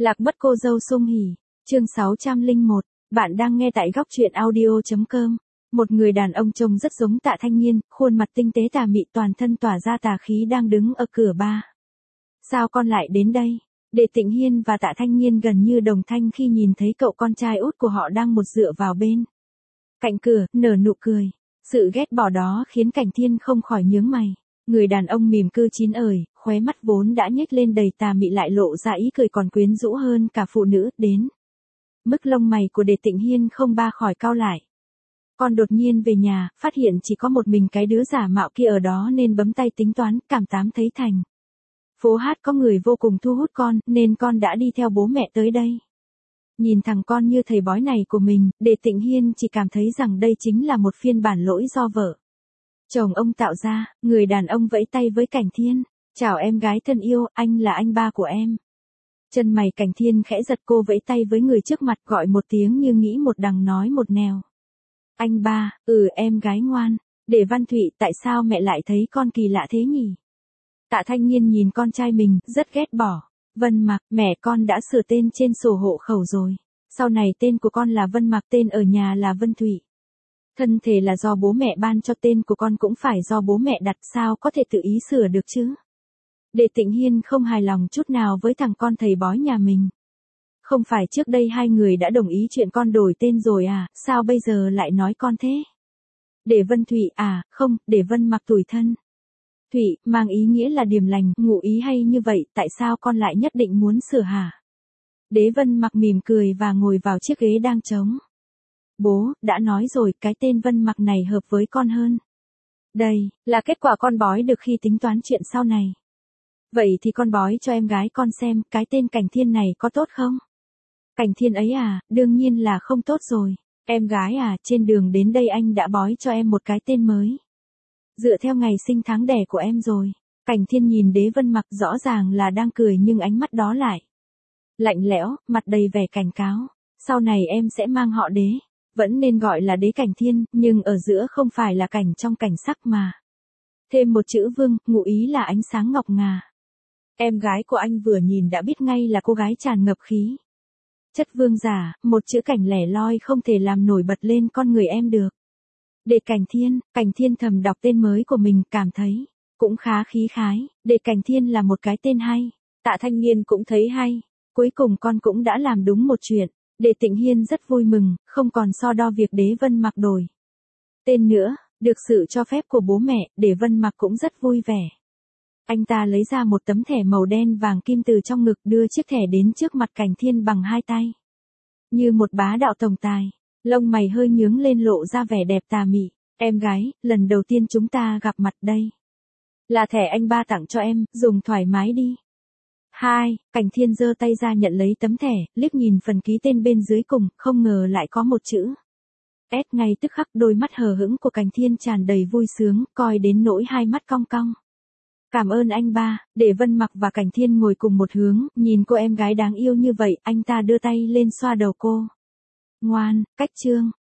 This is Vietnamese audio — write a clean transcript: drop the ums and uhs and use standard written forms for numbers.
Lạc mất cô dâu Sung Hỉ, chương 601, bạn đang nghe tại góc truyện audio.com. Một người đàn ông trông rất giống Tạ Thanh Nhiên, khuôn mặt tinh tế tà mị, toàn thân tỏa ra tà khí, đang đứng ở cửa ba. Sao con lại đến đây? Đệ Tịnh Hiên và Tạ Thanh Nhiên gần như đồng thanh khi nhìn thấy cậu con trai út của họ đang một dựa vào bên cạnh cửa, nở nụ cười. Sự ghét bỏ đó khiến Cảnh Thiên không khỏi nhướng mày. Người đàn ông mỉm cười chín ởi, khóe mắt vốn đã nhếch lên đầy tà mị lại lộ ra ý cười còn quyến rũ hơn cả phụ nữ, đến mức lông mày của Đệ Tịnh Hiên không ba khỏi cau lại. Con đột nhiên về nhà, phát hiện chỉ có một mình cái đứa giả mạo kia ở đó nên bấm tay tính toán, cảm tám thấy thành phố hát có người vô cùng thu hút con, nên con đã đi theo bố mẹ tới đây. Nhìn thằng con như thầy bói này của mình, Đệ Tịnh Hiên chỉ cảm thấy rằng đây chính là một phiên bản lỗi do vợ chồng ông tạo ra. Người đàn ông vẫy tay với Cảnh Thiên. Chào em gái thân yêu, anh là anh ba của em. Chân mày Cảnh Thiên khẽ giật, cô vẫy tay với người trước mặt, gọi một tiếng như nghĩ một đằng nói một nẻo. Anh ba, em gái ngoan. Để Văn Thụy, tại sao mẹ lại thấy con kỳ lạ thế nhỉ? Tạ Thanh Nhiên nhìn con trai mình, rất ghét bỏ. Vân Mặc, mẹ con đã sửa tên trên sổ hộ khẩu rồi. Sau này tên của con là Vân Mặc, tên ở nhà là Vân Thụy. Thân thể là do bố mẹ ban cho, tên của con cũng phải do bố mẹ đặt, sao có thể tự ý sửa được chứ? Đệ Tịnh Hiên không hài lòng chút nào với thằng con thầy bói nhà mình. Không phải trước đây hai người đã đồng ý chuyện con đổi tên rồi à, sao bây giờ lại nói con thế? Để Vân Thụy à, không, để Vân Mặc tủi thân. Thụy, mang ý nghĩa là điềm lành, ngụ ý hay như vậy, tại sao con lại nhất định muốn sửa hả? Đế Vân Mặc mỉm cười và ngồi vào chiếc ghế đang trống. Bố, đã nói rồi, cái tên Vân Mặc này hợp với con hơn. Đây, là kết quả con bói được khi tính toán chuyện sau này. Vậy thì con bói cho em gái con xem, cái tên Cảnh Thiên này có tốt không? Cảnh Thiên ấy à, đương nhiên là không tốt rồi. Em gái à, trên đường đến đây anh đã bói cho em một cái tên mới. Dựa theo ngày sinh tháng đẻ của em rồi. Cảnh Thiên nhìn Đế Vân Mặc, rõ ràng là đang cười nhưng ánh mắt đó lại lạnh lẽo, mặt đầy vẻ cảnh cáo. Sau này em sẽ mang họ Đế. Vẫn nên gọi là Đế Cảnh Thiên, nhưng ở giữa không phải là cảnh trong cảnh sắc mà thêm một chữ Vương, ngụ ý là ánh sáng ngọc ngà. Em gái của anh vừa nhìn đã biết ngay là cô gái tràn ngập khí chất vương giả, một chữ Cảnh lẻ loi không thể làm nổi bật lên con người em được. Đệ Cảnh Thiên thầm đọc tên mới của mình, cảm thấy cũng khá khí khái. Đệ Cảnh Thiên là một cái tên hay. Tạ Thanh Nhiên cũng thấy hay. Cuối cùng con cũng đã làm đúng một chuyện. Đệ Tịnh Hiên rất vui mừng, không còn so đo việc Đế Vân Mặc đổi tên nữa. Được sự cho phép của bố mẹ, Đế Vân Mặc cũng rất vui vẻ. Anh ta lấy ra một tấm thẻ màu đen vàng kim từ trong ngực, đưa chiếc thẻ đến trước mặt Cảnh Thiên bằng hai tay. Như một bá đạo tổng tài, lông mày hơi nhướng lên lộ ra vẻ đẹp tà mị. Em gái, lần đầu tiên chúng ta gặp mặt đây. Là thẻ anh ba tặng cho em, dùng thoải mái đi. Cảnh Thiên giơ tay ra nhận lấy tấm thẻ, liếc nhìn phần ký tên bên dưới cùng, không ngờ lại có một chữ S. Ngay tức khắc đôi mắt hờ hững của Cảnh Thiên tràn đầy vui sướng, coi đến nỗi hai mắt cong cong. Cảm ơn anh ba. Để Vân Mặc và Cảnh Thiên ngồi cùng một hướng, nhìn cô em gái đáng yêu như vậy, anh ta đưa tay lên xoa đầu cô. Ngoan, cách trương.